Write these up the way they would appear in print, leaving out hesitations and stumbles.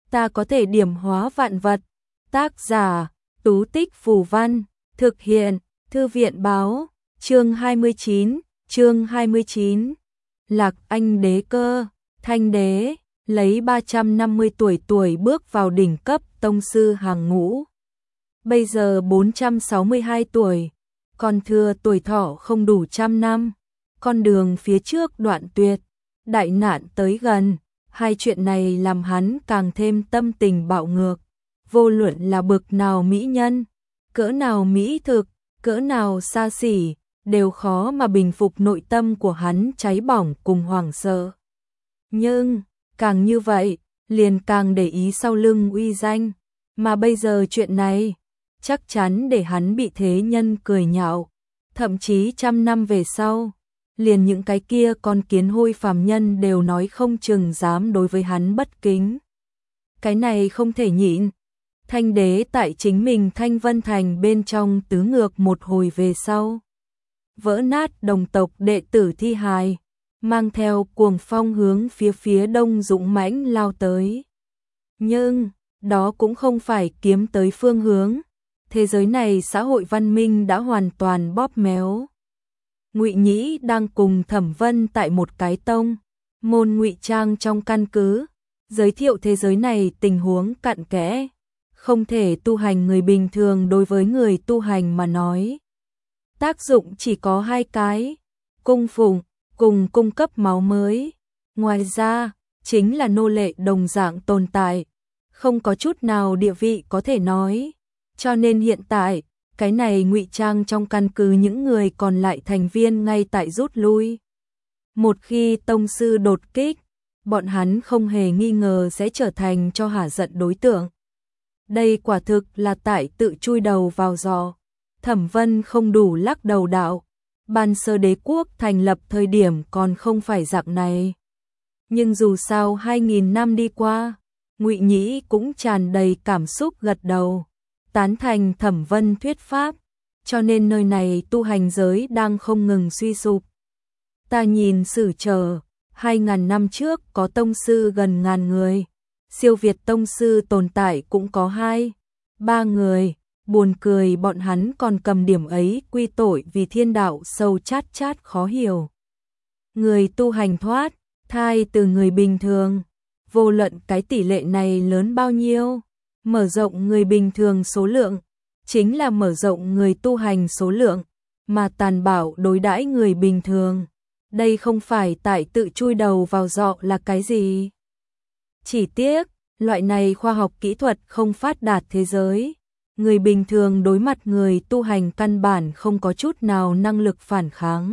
ta có thể điểm hóa vạn vật. Tác giả, Tú Tích Phù Văn, thực hiện, Thư viện báo, chương 29. Lạc Anh đế cơ, Thanh đế, lấy 350 tuổi bước vào đỉnh cấp tông sư hàng ngũ. Bây giờ 462 tuổi, còn thừa tuổi thọ không đủ trăm năm, con đường phía trước đoạn tuyệt, đại nạn tới gần, hai chuyện này làm hắn càng thêm tâm tình bạo ngược. Vô luận là bực nào mỹ nhân, cỡ nào mỹ thực, cỡ nào xa xỉ, đều khó mà bình phục nội tâm của hắn cháy bỏng cùng hoảng sợ. Nhưng, càng như vậy, liền càng để ý sau lưng uy danh, mà bây giờ chuyện này, chắc chắn để hắn bị thế nhân cười nhạo, thậm chí trăm năm về sau, liền những cái kia con kiến hôi phàm nhân đều nói không chừng dám đối với hắn bất kính. Cái này không thể nhịn. Thanh đế tại chính mình Thanh Vân Thành bên trong tứ ngược một hồi về sau, vỡ nát đồng tộc đệ tử thi hài, mang theo cuồng phong hướng phía đông dũng mãnh lao tới. Nhưng, đó cũng không phải kiếm tới phương hướng, thế giới này xã hội văn minh đã hoàn toàn bóp méo. Ngụy Nhĩ đang cùng Thẩm Vân tại một cái tông môn ngụy trang trong căn cứ, giới thiệu thế giới này tình huống cặn kẽ. Không thể tu hành người bình thường đối với người tu hành mà nói. Tác dụng chỉ có hai cái, cung phụng, cùng cung cấp máu mới. Ngoài ra, chính là nô lệ đồng dạng tồn tại, không có chút nào địa vị có thể nói. Cho nên hiện tại, cái này ngụy trang trong căn cứ những người còn lại thành viên ngay tại rút lui. Một khi tông sư đột kích, bọn hắn không hề nghi ngờ sẽ trở thành cho hả giận đối tượng. Đây quả thực là tại tự chui đầu vào giò. Thẩm Vân không đủ lắc đầu đạo. Ban sơ đế quốc thành lập thời điểm còn không phải dạng này. Nhưng dù sao 2000 năm đi qua, Ngụy Nhĩ cũng tràn đầy cảm xúc gật đầu, tán thành Thẩm Vân thuyết pháp, cho nên nơi này tu hành giới đang không ngừng suy sụp. Ta nhìn sử chờ, 2000 năm trước có tông sư gần ngàn người. Siêu việt tông sư tồn tại cũng có 2-3 người, buồn cười bọn hắn còn cầm điểm ấy quy tội vì thiên đạo sâu chát khó hiểu. Người tu hành thoát, thai từ người bình thường, vô luận cái tỷ lệ này lớn bao nhiêu, mở rộng người bình thường số lượng, chính là mở rộng người tu hành số lượng, mà tàn bạo đối đãi người bình thường. Đây không phải tại tự chui đầu vào giọ là cái gì? Chỉ tiếc, loại này khoa học kỹ thuật không phát đạt thế giới. Người bình thường đối mặt người tu hành căn bản không có chút nào năng lực phản kháng.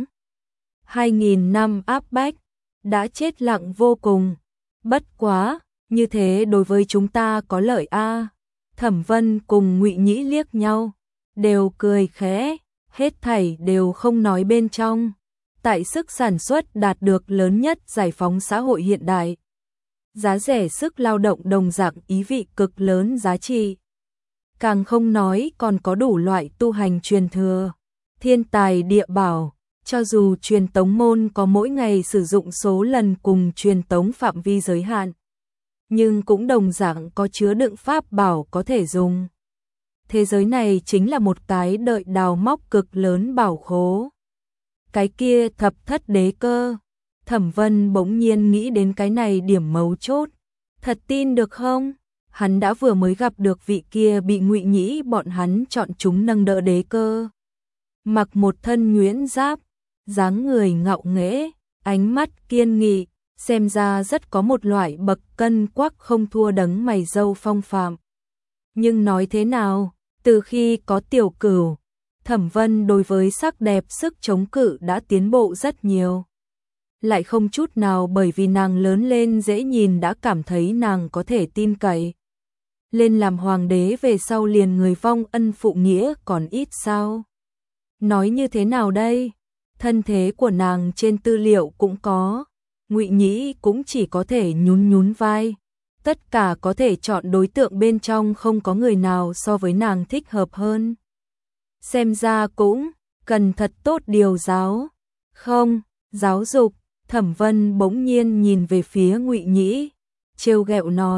2000 năm áp bách, đã chết lặng vô cùng. Bất quá, như thế đối với chúng ta có lợi a. Thẩm Vân cùng Ngụy Nhĩ liếc nhau, đều cười khẽ, hết thảy đều không nói bên trong. Tại sức sản xuất đạt được lớn nhất giải phóng xã hội hiện đại. Giá rẻ sức lao động đồng dạng ý vị cực lớn giá trị. Càng không nói còn có đủ loại tu hành truyền thừa, thiên tài địa bảo, cho dù truyền tống môn có mỗi ngày sử dụng số lần cùng truyền tống phạm vi giới hạn, nhưng cũng đồng dạng có chứa đựng pháp bảo có thể dùng. Thế giới này chính là một cái đợi đào móc cực lớn bảo khố. Cái kia thập thất đế cơ. Thẩm Vân bỗng nhiên nghĩ đến cái này điểm mấu chốt. Thật tin được không? Hắn đã vừa mới gặp được vị kia bị Ngụy Nhĩ bọn hắn chọn chúng nâng đỡ đế cơ. Mặc một thân nhuyễn giáp, dáng người ngạo nghễ, ánh mắt kiên nghị, xem ra rất có một loại bậc cân quắc không thua đấng mày râu phong phạm. Nhưng nói thế nào, từ khi có Tiểu Cửu, Thẩm Vân đối với sắc đẹp sức chống cự đã tiến bộ rất nhiều. Lại không chút nào bởi vì nàng lớn lên dễ nhìn đã cảm thấy nàng có thể tin cậy. Lên làm hoàng đế về sau liền người vong ân phụ nghĩa còn ít sao? Nói như thế nào đây? Thân thế của nàng trên tư liệu cũng có, Ngụy Nhĩ cũng chỉ có thể nhún vai. Tất cả có thể chọn đối tượng bên trong không có người nào so với nàng thích hợp hơn. Xem ra cũng cần thật tốt điều giáo. Không, giáo dục. Thẩm Vân bỗng nhiên nhìn về phía Ngụy Nhĩ, trêu ghẹo nói,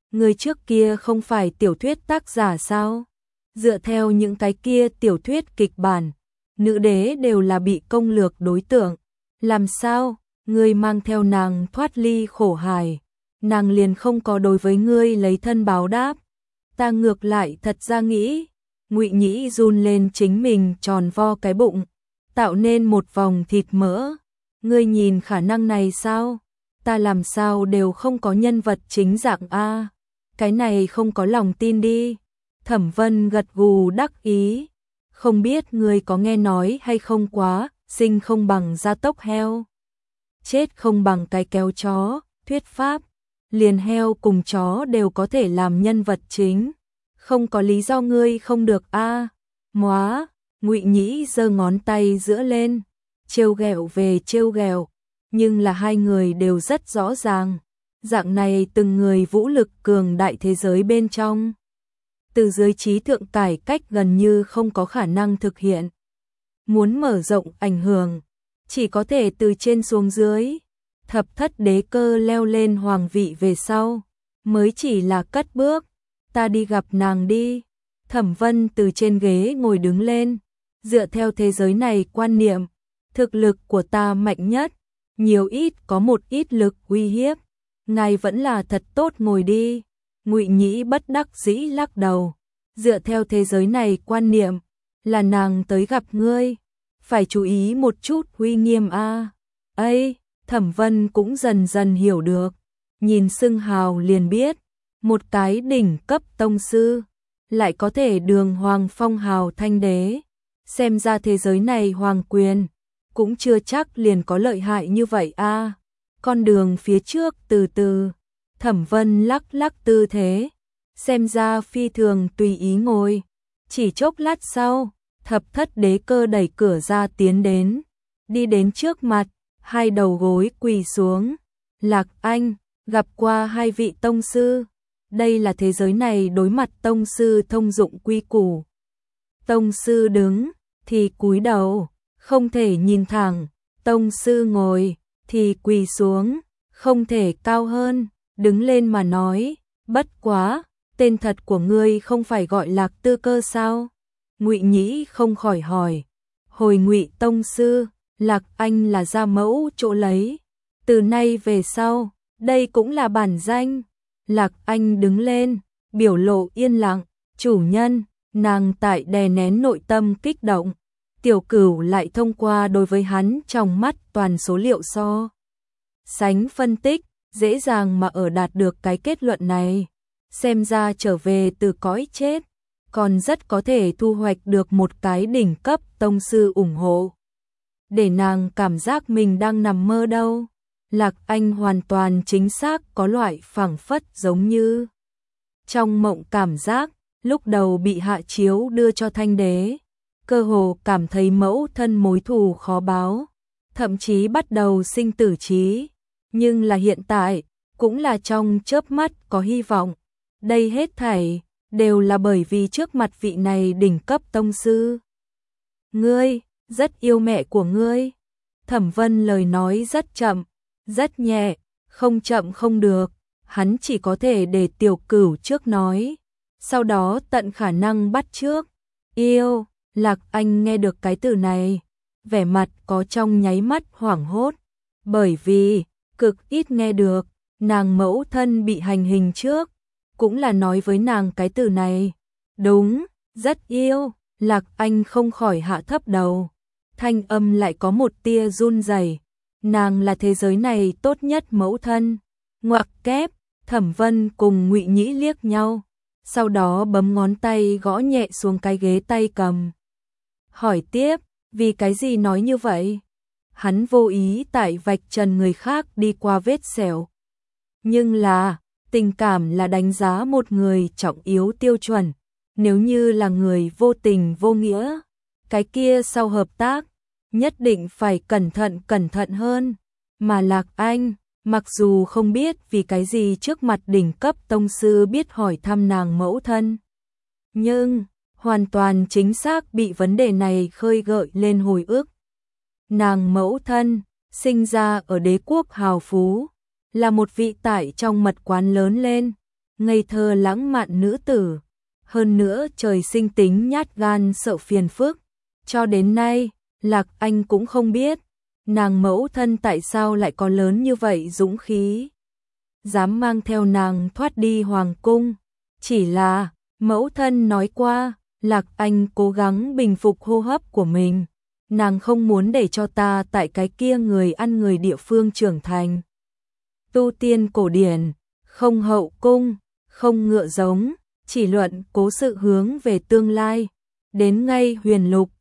Người trước kia không phải tiểu thuyết tác giả sao? Dựa theo những cái kia tiểu thuyết kịch bản, nữ đế đều là bị công lược đối tượng. Làm sao, ngươi mang theo nàng thoát ly khổ hải, nàng liền không có đối với ngươi lấy thân báo đáp. Ta ngược lại thật ra nghĩ, Ngụy Nhĩ run lên chính mình tròn vo cái bụng, tạo nên một vòng thịt mỡ. Ngươi nhìn khả năng này sao? Ta làm sao đều không có nhân vật chính dạng a. Cái này không có lòng tin đi. Thẩm Vân gật gù đắc ý. Không biết ngươi có nghe nói hay không quá, sinh không bằng gia tốc heo, chết không bằng cái kéo chó, thuyết pháp. Liền heo cùng chó đều có thể làm nhân vật chính. Không có lý do ngươi không được a. Móa, Ngụy Nhĩ giơ ngón tay giữa lên, trêu ghẹo về trêu ghẹo, nhưng là hai người đều rất rõ ràng, dạng này từng người vũ lực cường đại thế giới bên trong, từ dưới trí thượng cải cách gần như không có khả năng thực hiện. Muốn mở rộng ảnh hưởng, chỉ có thể từ trên xuống dưới. Thập thất đế cơ leo lên hoàng vị về sau, mới chỉ là cất bước. Ta đi gặp nàng đi. Thẩm Vân từ trên ghế ngồi đứng lên, dựa theo thế giới này quan niệm, thực lực của ta mạnh nhất, nhiều ít có một ít lực uy hiếp. Ngài vẫn là thật tốt ngồi đi. Ngụy Nhĩ bất đắc dĩ lắc đầu, dựa theo thế giới này quan niệm, là nàng tới gặp ngươi, phải chú ý một chút uy nghiêm a. Ây, Thẩm Vân cũng dần dần hiểu được, nhìn xưng hào liền biết, một cái đỉnh cấp tông sư, lại có thể đường hoàng phong hào thanh đế, xem ra thế giới này hoàng quyền, cũng chưa chắc liền có lợi hại như vậy a. Con đường phía trước từ từ, Thẩm Vân lắc lắc tư thế, xem ra phi thường tùy ý ngồi. Chỉ chốc lát sau, thập thất đế cơ đẩy cửa ra tiến đến, đi đến trước mặt, hai đầu gối quỳ xuống. Lạc Anh, gặp qua hai vị tông sư. Đây là thế giới này đối mặt tông sư thông dụng quy củ. Tông sư đứng, thì cúi đầu, không thể nhìn thẳng. Tông sư ngồi, thì quỳ xuống, không thể cao hơn. Đứng lên mà nói, bất quá, tên thật của ngươi không phải gọi Lạc Tư Cơ sao? Ngụy Nhĩ không khỏi hỏi. Hồi Ngụy tông sư, Lạc Anh là gia mẫu chỗ lấy. Từ nay về sau, đây cũng là bản danh. Lạc Anh đứng lên, biểu lộ yên lặng. Chủ nhân, nàng tại đè nén nội tâm kích động. Tiểu Cửu lại thông qua đối với hắn trong mắt toàn số liệu so sánh phân tích, dễ dàng mà đạt được cái kết luận này. Xem ra trở về từ cõi chết, còn rất có thể thu hoạch được một cái đỉnh cấp tông sư ủng hộ. Để nàng cảm giác mình đang nằm mơ đâu. Lạc Anh hoàn toàn chính xác có loại phảng phất giống như trong mộng cảm giác, lúc đầu bị hạ chiếu đưa cho thanh đế, cơ hồ cảm thấy mẫu thân mối thù khó báo, thậm chí bắt đầu sinh tử trí, nhưng là hiện tại, cũng là trong chớp mắt có hy vọng. Đây hết thảy đều là bởi vì trước mặt vị này đỉnh cấp tông sư. Ngươi, rất yêu mẹ của ngươi. Thẩm Vân lời nói rất chậm, rất nhẹ, không chậm không được, hắn chỉ có thể để Tiểu Cửu trước nói, sau đó tận khả năng bắt trước. Yêu, Lạc Anh nghe được cái từ này, vẻ mặt có trong nháy mắt hoảng hốt, bởi vì cực ít nghe được, nàng mẫu thân bị hành hình trước, cũng là nói với nàng cái từ này. Đúng, rất yêu. Lạc Anh không khỏi hạ thấp đầu, thanh âm lại có một tia run rẩy. Nàng là thế giới này tốt nhất mẫu thân. Ngoặc kép, Thẩm Vân cùng Ngụy Nhĩ liếc nhau, sau đó bấm ngón tay gõ nhẹ xuống cái ghế tay cầm. Hỏi tiếp, vì cái gì nói như vậy? Hắn vô ý tại vạch trần người khác đi qua vết sẹo. Nhưng là, tình cảm là đánh giá một người trọng yếu tiêu chuẩn. Nếu như là người vô tình vô nghĩa, cái kia sau hợp tác, nhất định phải cẩn thận hơn. Mà Lạc Anh, mặc dù không biết vì cái gì trước mặt đỉnh cấp tông sư biết hỏi thăm nàng mẫu thân, nhưng hoàn toàn chính xác bị vấn đề này khơi gợi lên hồi ức. Nàng mẫu thân, sinh ra ở đế quốc hào phú, là một vị tại trong mật quán lớn lên, ngây thơ lãng mạn nữ tử, hơn nữa trời sinh tính nhát gan sợ phiền phức, cho đến nay, Lạc Anh cũng không biết, nàng mẫu thân tại sao lại có lớn như vậy dũng khí, dám mang theo nàng thoát đi hoàng cung, chỉ là mẫu thân nói qua, Lạc Anh cố gắng bình phục hô hấp của mình, nàng không muốn để cho ta tại cái kia người ăn người địa phương trưởng thành. Tu tiên cổ điển, không hậu cung, không ngựa giống, chỉ luận cố sự hướng về tương lai, đến ngay huyền lục,